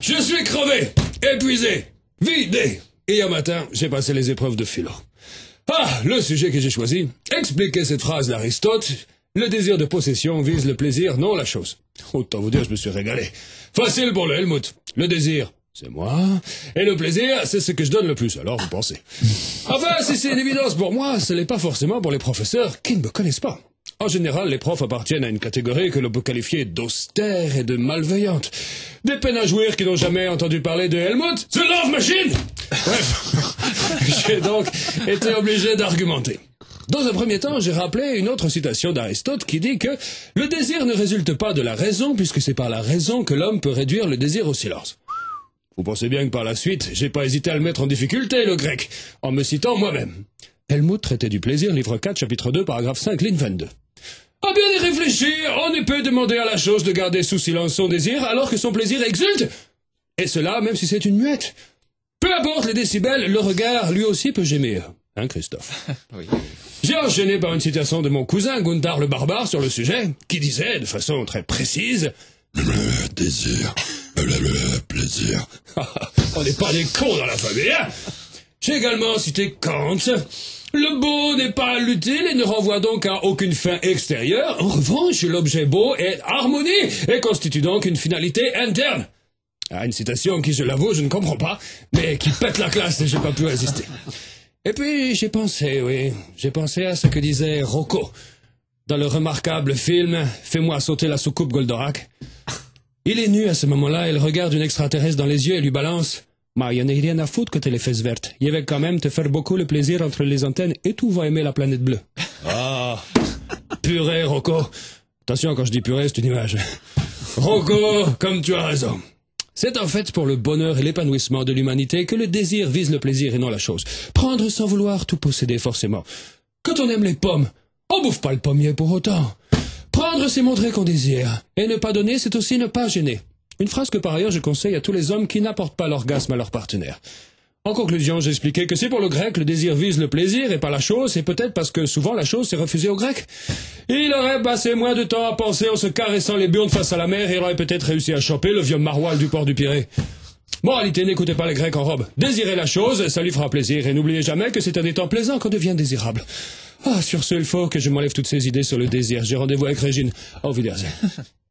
Je suis crevé, épuisé, vidé. Et hier matin, j'ai passé les épreuves de philo. Ah, le sujet que j'ai choisi, expliquer cette phrase d'Aristote. Le désir de possession vise le plaisir, non la chose. Autant vous dire, je me suis régalé. Facile pour le Helmut. Le désir, c'est moi. Et le plaisir, c'est ce que je donne le plus, alors vous pensez. Enfin, si c'est une évidence pour moi, ce n'est pas forcément pour les professeurs qui ne me connaissent pas. En général, les profs appartiennent à une catégorie que l'on peut qualifier d'austère et de malveillante. Des peines à jouir qui n'ont jamais entendu parler de Helmut, The Love Machine. Bref, j'ai donc été obligé d'argumenter. Dans un premier temps, j'ai rappelé une autre citation d'Aristote qui dit que le désir ne résulte pas de la raison puisque c'est par la raison que l'homme peut réduire le désir au silence. Vous pensez bien que par la suite, j'ai pas hésité à le mettre en difficulté, le grec, en me citant moi-même. Helmut, Traité du plaisir, livre 4, chapitre 2, paragraphe 5, ligne 22. À bien y réfléchir, on ne peut demander à la chose de garder sous silence son désir alors que son plaisir exulte. Et cela, même si c'est une muette. Peu importe les décibels, le regard, lui aussi, peut gémir. Hein, Christophe? Oui. J'ai enchaîné par une citation de mon cousin Gundar le Barbare sur le sujet, qui disait, de façon très précise, « Le désir, le plaisir. » On n'est pas des cons dans la famille, hein? J'ai également cité Kant. Le beau n'est pas l'utile et ne renvoie donc à aucune fin extérieure. En revanche, l'objet beau est harmonie et constitue donc une finalité interne. Ah, une citation qui, je l'avoue, je ne comprends pas, mais qui pète la classe et j'ai pas pu résister. Et puis, j'ai pensé à ce que disait Rocco dans le remarquable film « Fais-moi sauter la soucoupe Goldorak ». Il est nu à ce moment-là, il regarde une extraterrestre dans les yeux et lui balance « Ma, y'en a rien à foutre que t'aies les fesses vertes. Il va quand même te faire beaucoup le plaisir entre les antennes et tout va aimer la planète bleue. » Ah, purée, Rocco. Attention, quand je dis purée, c'est une image. Rocco, comme tu as raison. C'est en fait pour le bonheur et l'épanouissement de l'humanité que le désir vise le plaisir et non la chose. Prendre sans vouloir tout posséder forcément. Quand on aime les pommes, on bouffe pas le pommier pour autant. Prendre, c'est montrer qu'on désire. Et ne pas donner, c'est aussi ne pas gêner. Une phrase que par ailleurs je conseille à tous les hommes qui n'apportent pas l'orgasme à leur partenaire. En conclusion, j'ai expliqué que si pour le grec le désir vise le plaisir et pas la chose, c'est peut-être parce que souvent la chose s'est refusée au grec. Il aurait passé moins de temps à penser en se caressant les burnes face à la mer et aurait peut-être réussi à choper le vieux maroilles du port du Pirée. Moralité, n'écoutez pas les Grecs en robe. Désirez la chose, ça lui fera plaisir. Et n'oubliez jamais que c'est un état plaisant qu'on devient désirable. Ah, sur ce, il faut que je m'enlève toutes ces idées sur le désir. J'ai rendez-vous avec Régine. Au Wiedersehen.